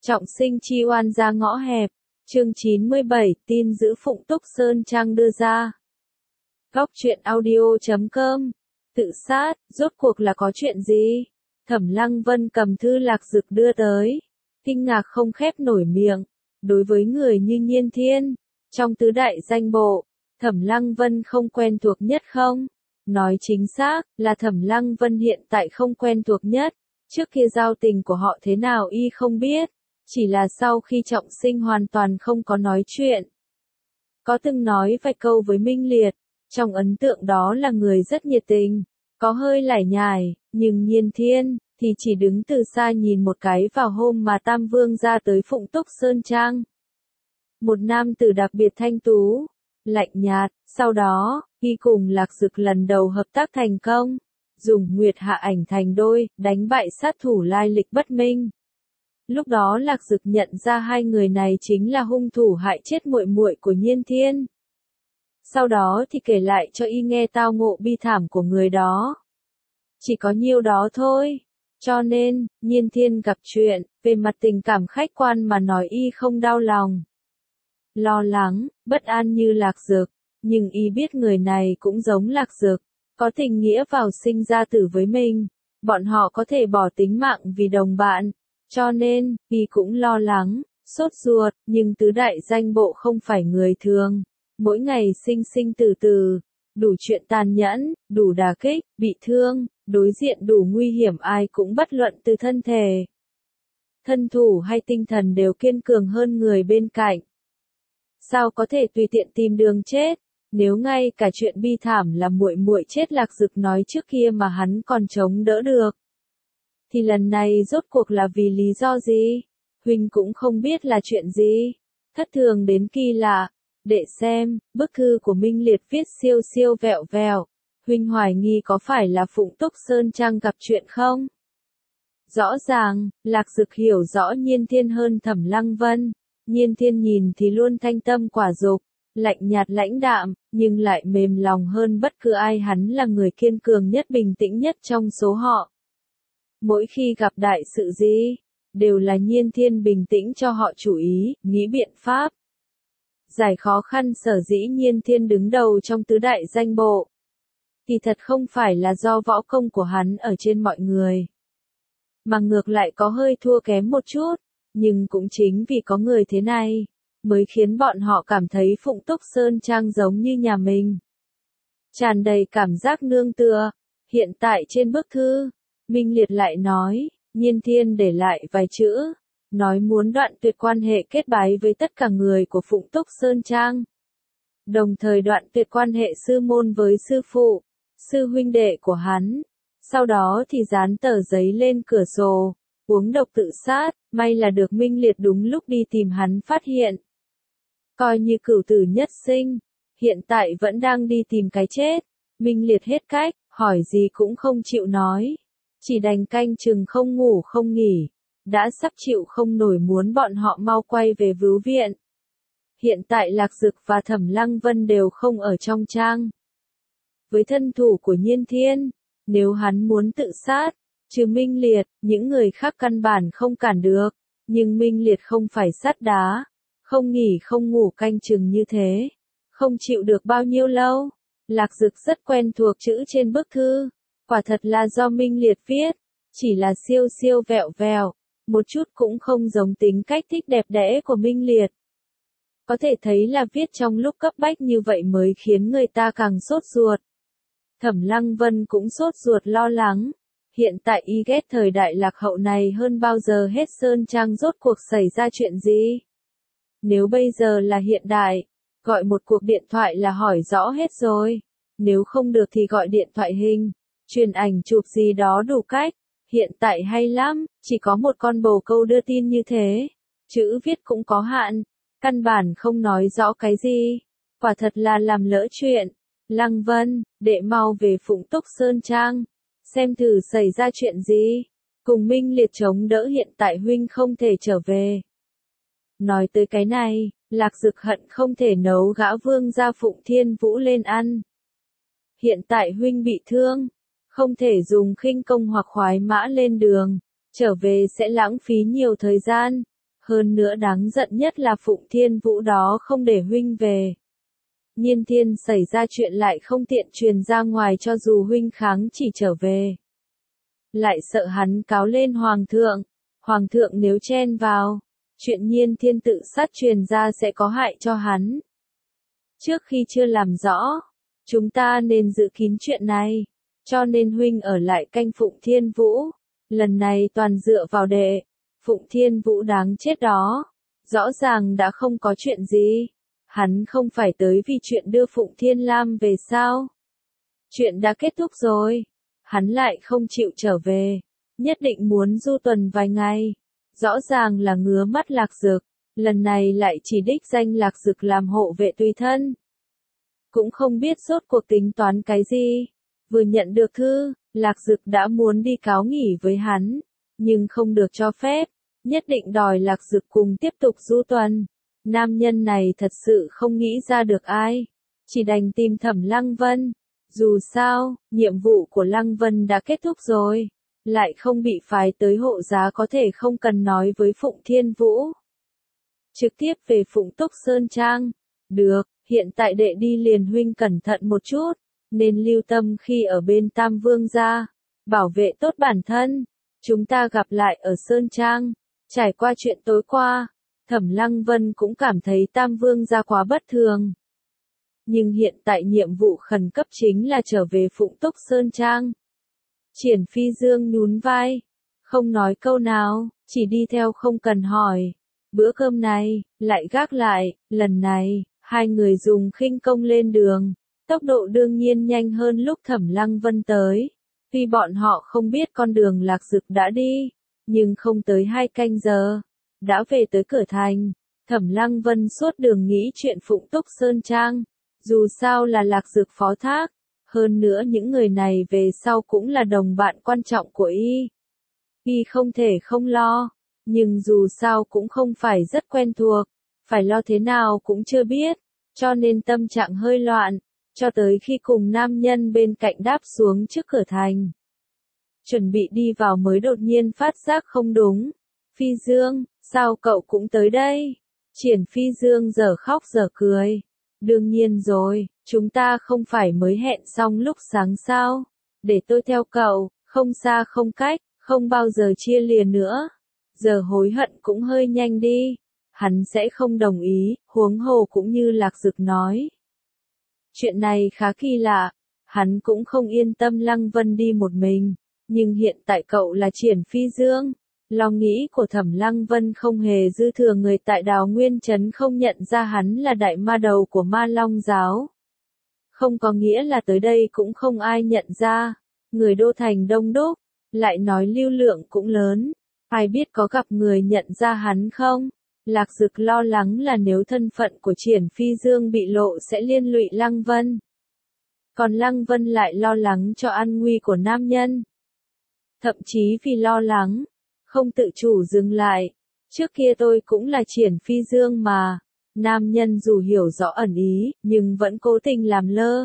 Trọng sinh chi oan ra ngõ hẹp. Chương 97, tin dữ Phụng Túc Sơn Trang đưa ra. Góc truyện audio.com. Tự sát, rốt cuộc là có chuyện gì? Thẩm Lăng Vân cầm thư Lạc Dực đưa tới. Kinh ngạc không khép nổi miệng. Đối với người như Nhiên Thiên, trong tứ đại danh bộ, Thẩm Lăng Vân không quen thuộc nhất không? Nói chính xác, là Thẩm Lăng Vân hiện tại không quen thuộc nhất. Trước kia giao tình của họ thế nào y không biết. Chỉ là sau khi Trọng Sinh hoàn toàn không có nói chuyện. Có từng nói vài câu với Minh Liệt, trong ấn tượng đó là người rất nhiệt tình, có hơi lải nhải, nhưng Nhiên Thiên, thì chỉ đứng từ xa nhìn một cái vào hôm mà Tam Vương ra tới Phụng Túc Sơn Trang. Một nam tử đặc biệt thanh tú, lạnh nhạt, sau đó, y cùng Lạc Dực lần đầu hợp tác thành công, dùng Nguyệt Hạ Ảnh thành đôi, đánh bại sát thủ lai lịch bất minh. Lúc đó Lạc Dực nhận ra hai người này chính là hung thủ hại chết muội muội của Nhiên Thiên. Sau đó thì kể lại cho y nghe tao ngộ bi thảm của người đó. Chỉ có nhiêu đó thôi. Cho nên, Nhiên Thiên gặp chuyện, về mặt tình cảm khách quan mà nói y không đau lòng. Lo lắng, bất an như Lạc Dực, nhưng y biết người này cũng giống Lạc Dực, có tình nghĩa vào sinh ra tử với mình. Bọn họ có thể bỏ tính mạng vì đồng bạn. Cho nên, y cũng lo lắng, sốt ruột, nhưng tứ đại danh bộ không phải người thường. Mỗi ngày sinh sinh tử tử, đủ chuyện tàn nhẫn, đủ đả kích, bị thương, đối diện đủ nguy hiểm ai cũng bất luận từ thân thể. Thân thủ hay tinh thần đều kiên cường hơn người bên cạnh. Sao có thể tùy tiện tìm đường chết, nếu ngay cả chuyện bi thảm là muội muội chết Lạc Dực nói trước kia mà hắn còn chống đỡ được. Thì lần này rốt cuộc là vì lý do gì? Huynh cũng không biết là chuyện gì. Thất thường đến kỳ lạ. Để xem, bức thư của Minh Liệt viết siêu siêu vẹo vẹo. Huynh hoài nghi có phải là Phụng Túc Sơn Trang gặp chuyện không? Rõ ràng, Lạc Dực hiểu rõ Nhiên Thiên hơn Thẩm Lăng Vân. Nhiên Thiên nhìn thì luôn thanh tâm quả dục, lạnh nhạt lãnh đạm, nhưng lại mềm lòng hơn bất cứ ai, hắn là người kiên cường nhất bình tĩnh nhất trong số họ. Mỗi khi gặp đại sự gì, đều là Nhiên Thiên bình tĩnh cho họ chủ ý, nghĩ biện pháp. Giải khó khăn sở dĩ Nhiên Thiên đứng đầu trong tứ đại danh bộ. Thì thật không phải là do võ công của hắn ở trên mọi người. Mà ngược lại có hơi thua kém một chút, nhưng cũng chính vì có người thế này, mới khiến bọn họ cảm thấy Phụng Túc Sơn Trang giống như nhà mình. Tràn đầy cảm giác nương tựa. Hiện tại trên bức thư, Minh Liệt lại nói, Nhiên Thiên để lại vài chữ, nói muốn đoạn tuyệt quan hệ kết bái với tất cả người của Phụng Túc Sơn Trang. Đồng thời đoạn tuyệt quan hệ sư môn với sư phụ, sư huynh đệ của hắn. Sau đó thì dán tờ giấy lên cửa sổ, uống độc tự sát, may là được Minh Liệt đúng lúc đi tìm hắn phát hiện. Coi như cửu tử nhất sinh, hiện tại vẫn đang đi tìm cái chết. Minh Liệt hết cách, hỏi gì cũng không chịu nói. Chỉ đành canh chừng không ngủ không nghỉ, đã sắp chịu không nổi muốn bọn họ mau quay về vưu viện. Hiện tại Lạc Dực và Thẩm Lăng Vân đều không ở trong trang. Với thân thủ của Nhiên Thiên, nếu hắn muốn tự sát, trừ Minh Liệt, những người khác căn bản không cản được, nhưng Minh Liệt không phải sắt đá, không nghỉ không ngủ canh chừng như thế, không chịu được bao nhiêu lâu. Lạc Dực rất quen thuộc chữ trên bức thư. Quả thật là do Minh Liệt viết, chỉ là siêu siêu vẹo vẹo, một chút cũng không giống tính cách thích đẹp đẽ của Minh Liệt. Có thể thấy là viết trong lúc cấp bách như vậy mới khiến người ta càng sốt ruột. Thẩm Lăng Vân cũng sốt ruột lo lắng. Hiện tại y ghét thời đại lạc hậu này hơn bao giờ hết. Sơn Trang rốt cuộc xảy ra chuyện gì? Nếu bây giờ là hiện đại, gọi một cuộc điện thoại là hỏi rõ hết rồi. Nếu không được thì gọi điện thoại hình, truyền ảnh chụp gì đó đủ cách. Hiện tại hay lắm, chỉ có một con bồ câu đưa tin như thế. Chữ viết cũng có hạn, căn bản không nói rõ cái gì. Quả thật là làm lỡ chuyện. Lăng Vân, đệ mau về Phụng Túc Sơn Trang, xem thử xảy ra chuyện gì. Cùng Minh Liệt chống đỡ, hiện tại huynh không thể trở về. Nói tới cái này, Lạc Dực hận không thể nấu gã vương gia Phụng Thiên Vũ lên ăn. Hiện tại huynh bị thương, không thể dùng khinh công hoặc khoái mã lên đường, trở về sẽ lãng phí nhiều thời gian. Hơn nữa đáng giận nhất là Phụng Thiên Vũ đó không để huynh về. Nhiên Thiên xảy ra chuyện lại không tiện truyền ra ngoài cho dù huynh kháng chỉ trở về. Lại sợ hắn cáo lên Hoàng thượng nếu chen vào, chuyện Nhiên Thiên tự sát truyền ra sẽ có hại cho hắn. Trước khi chưa làm rõ, chúng ta nên giữ kín chuyện này, cho nên huynh ở lại canh Phụng Thiên Vũ, lần này toàn dựa vào đệ, Phụng Thiên Vũ đáng chết đó, rõ ràng đã không có chuyện gì, hắn không phải tới vì chuyện đưa Phụng Thiên Lam về sao? Chuyện đã kết thúc rồi, hắn lại không chịu trở về, nhất định muốn du tuần vài ngày, rõ ràng là ngứa mắt Lạc Dực, lần này lại chỉ đích danh Lạc Dực làm hộ vệ tùy thân. Cũng không biết rốt cuộc tính toán cái gì. Vừa nhận được thư, Lạc Dực đã muốn đi cáo nghỉ với hắn, nhưng không được cho phép, nhất định đòi Lạc Dực cùng tiếp tục du tuần. Nam nhân này thật sự không nghĩ ra được ai, chỉ đành tìm Thẩm Lăng Vân. Dù sao, nhiệm vụ của Lăng Vân đã kết thúc rồi, lại không bị phái tới hộ giá có thể không cần nói với Phụng Thiên Vũ. Trực tiếp về Phụng Túc Sơn Trang. Được, hiện tại đệ đi liền huynh cẩn thận một chút, nên lưu tâm khi ở bên Tam Vương gia, bảo vệ tốt bản thân. Chúng ta gặp lại ở Sơn Trang. Trải qua chuyện tối qua, Thẩm Lăng Vân cũng cảm thấy Tam Vương gia quá bất thường. Nhưng hiện tại nhiệm vụ khẩn cấp chính là trở về Phụng Túc Sơn Trang. Triển Phi Dương nhún vai, không nói câu nào, chỉ đi theo không cần hỏi. Bữa cơm này, lại gác lại, lần này, hai người dùng khinh công lên đường, tốc độ đương nhiên nhanh hơn lúc Thẩm Lăng Vân tới. Tuy bọn họ không biết con đường Lạc Dực đã đi, nhưng không tới 2 canh giờ, đã về tới cửa thành. Thẩm Lăng Vân suốt đường nghĩ chuyện Phụng Túc Sơn Trang, dù sao là Lạc Dực phó thác, hơn nữa những người này về sau cũng là đồng bạn quan trọng của y. Y không thể không lo, nhưng dù sao cũng không phải rất quen thuộc, phải lo thế nào cũng chưa biết, cho nên tâm trạng hơi loạn, cho tới khi cùng nam nhân bên cạnh đáp xuống trước cửa thành. Chuẩn bị đi vào mới đột nhiên phát giác không đúng. Phi Dương, sao cậu cũng tới đây? Triển Phi Dương giờ khóc giờ cười. Đương nhiên rồi, chúng ta không phải mới hẹn xong lúc sáng sao? Để tôi theo cậu, không xa không cách, không bao giờ chia lìa nữa. Giờ hối hận cũng hơi nhanh đi. Hắn sẽ không đồng ý, huống hồ cũng như Lạc Dực nói. Chuyện này khá kỳ lạ, hắn cũng không yên tâm Lăng Vân đi một mình, nhưng hiện tại cậu là Triển Phi Dương. Lo nghĩ của Thẩm Lăng Vân không hề dư thừa, người tại Đào Nguyên Trấn không nhận ra hắn là đại ma đầu của Ma Long giáo. Không có nghĩa là tới đây cũng không ai nhận ra, người đô thành đông đúc, lại nói lưu lượng cũng lớn, ai biết có gặp người nhận ra hắn không? Lạc Dực lo lắng là nếu thân phận của Triển Phi Dương bị lộ sẽ liên lụy Lăng Vân. Còn Lăng Vân lại lo lắng cho an nguy của nam nhân. Thậm chí vì lo lắng, không tự chủ dừng lại. Trước kia tôi cũng là Triển Phi Dương mà. Nam nhân dù hiểu rõ ẩn ý, nhưng vẫn cố tình làm lơ.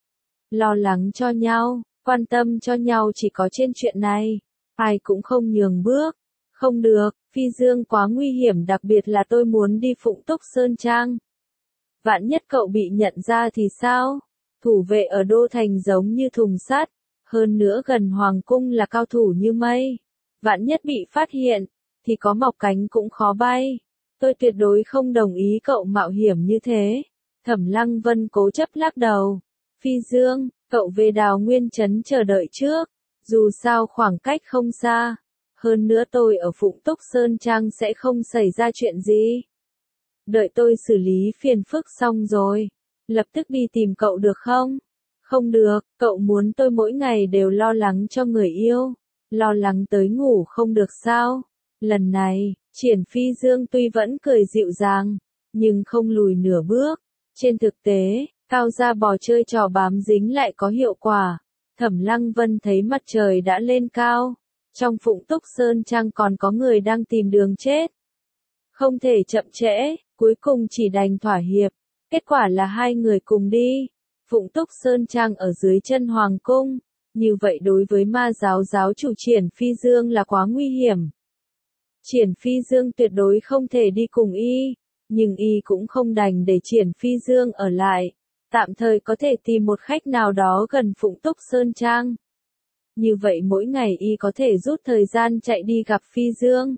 Lo lắng cho nhau, quan tâm cho nhau chỉ có trên chuyện này. Ai cũng không nhường bước. Không được, Phi Dương quá nguy hiểm, đặc biệt là tôi muốn đi Phụng Túc Sơn Trang. Vạn nhất cậu bị nhận ra thì sao? Thủ vệ ở đô thành giống như thùng sắt, hơn nữa gần hoàng cung là cao thủ như mây. Vạn nhất bị phát hiện, thì có mọc cánh cũng khó bay. Tôi tuyệt đối không đồng ý cậu mạo hiểm như thế. Thẩm Lăng Vân cố chấp lắc đầu. Phi Dương, cậu về Đào Nguyên Trấn chờ đợi trước. Dù sao khoảng cách không xa. Hơn nữa tôi ở Phụng Túc Sơn Trang sẽ không xảy ra chuyện gì. Đợi tôi xử lý phiền phức xong rồi, lập tức đi tìm cậu được không? Không được, cậu muốn tôi mỗi ngày đều lo lắng cho người yêu. Lo lắng tới ngủ không được sao? Lần này, Triển Phi Dương tuy vẫn cười dịu dàng, nhưng không lùi nửa bước. Trên thực tế, cao gia bò chơi trò bám dính lại có hiệu quả. Thẩm Lăng Vân thấy mặt trời đã lên cao. Trong Phụng Túc Sơn Trang còn có người đang tìm đường chết. Không thể chậm trễ, cuối cùng chỉ đành thỏa hiệp. Kết quả là hai người cùng đi. Phụng Túc Sơn Trang ở dưới chân Hoàng Cung. Như vậy đối với ma giáo giáo chủ Triển Phi Dương là quá nguy hiểm. Triển Phi Dương tuyệt đối không thể đi cùng y, nhưng y cũng không đành để Triển Phi Dương ở lại, tạm thời có thể tìm một khách nào đó gần Phụng Túc Sơn Trang. Như vậy mỗi ngày y có thể rút thời gian chạy đi gặp Phi Dương.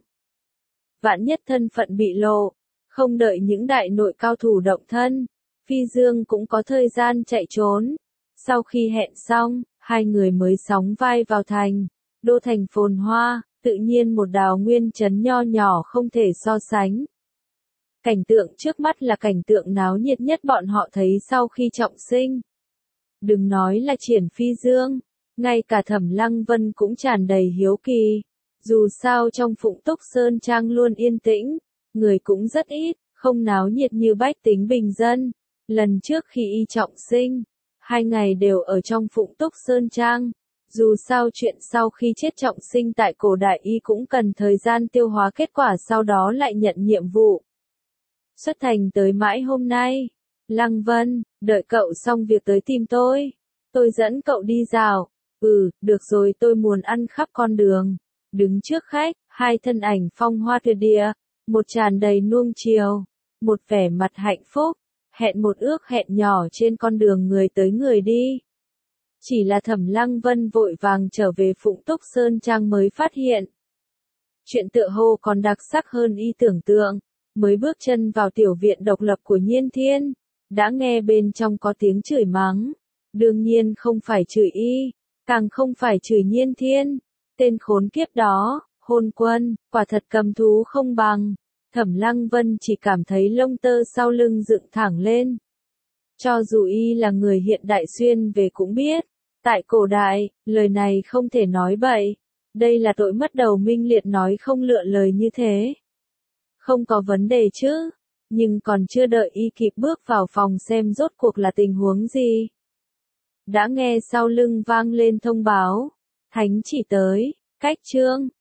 Vạn nhất thân phận bị lộ, không đợi những đại nội cao thủ động thân, Phi Dương cũng có thời gian chạy trốn. Sau khi hẹn xong, hai người mới sóng vai vào thành, đô thành phồn hoa, tự nhiên một Đào Nguyên trấn nho nhỏ không thể so sánh. Cảnh tượng trước mắt là cảnh tượng náo nhiệt nhất bọn họ thấy sau khi trọng sinh. Đừng nói là Triển Phi Dương, ngay cả Thẩm Lăng Vân cũng tràn đầy hiếu kỳ. Dù sao trong Phụng Túc Sơn Trang luôn yên tĩnh, người cũng rất ít, không náo nhiệt như bách tính bình dân. Lần trước khi y trọng sinh, 2 ngày đều ở trong Phụng Túc Sơn Trang. Dù sao chuyện sau khi chết trọng sinh tại cổ đại y cũng cần thời gian tiêu hóa kết quả, sau đó lại nhận nhiệm vụ. Xuất thành tới mãi hôm nay. Lăng Vân, đợi cậu xong việc tới tìm tôi dẫn cậu đi dạo. Được rồi, tôi muốn ăn khắp con đường. Đứng trước khách, hai thân ảnh phong hoa tuyệt địa, một tràn đầy nuông chiều, một vẻ mặt hạnh phúc, hẹn một ước hẹn nhỏ trên con đường người tới người đi. Chỉ là Thẩm Lăng Vân vội vàng trở về Phụng Túc Sơn Trang mới phát hiện. Chuyện tựa hồ còn đặc sắc hơn y tưởng tượng, mới bước chân vào tiểu viện độc lập của Nhiên Thiên, đã nghe bên trong có tiếng chửi mắng. Đương nhiên không phải chửi y, càng không phải chửi Nhiên Thiên. Tên khốn kiếp đó, hôn quân, quả thật cầm thú không bằng. Thẩm Lăng Vân chỉ cảm thấy lông tơ sau lưng dựng thẳng lên. Cho dù y là người hiện đại xuyên về cũng biết, tại cổ đại, lời này không thể nói bậy. Đây là tội mất đầu minh liệt, nói không lựa lời như thế. Không có vấn đề chứ, nhưng còn chưa đợi y kịp bước vào phòng xem rốt cuộc là tình huống gì. Đã nghe sau lưng vang lên thông báo, thánh chỉ tới, cách chương.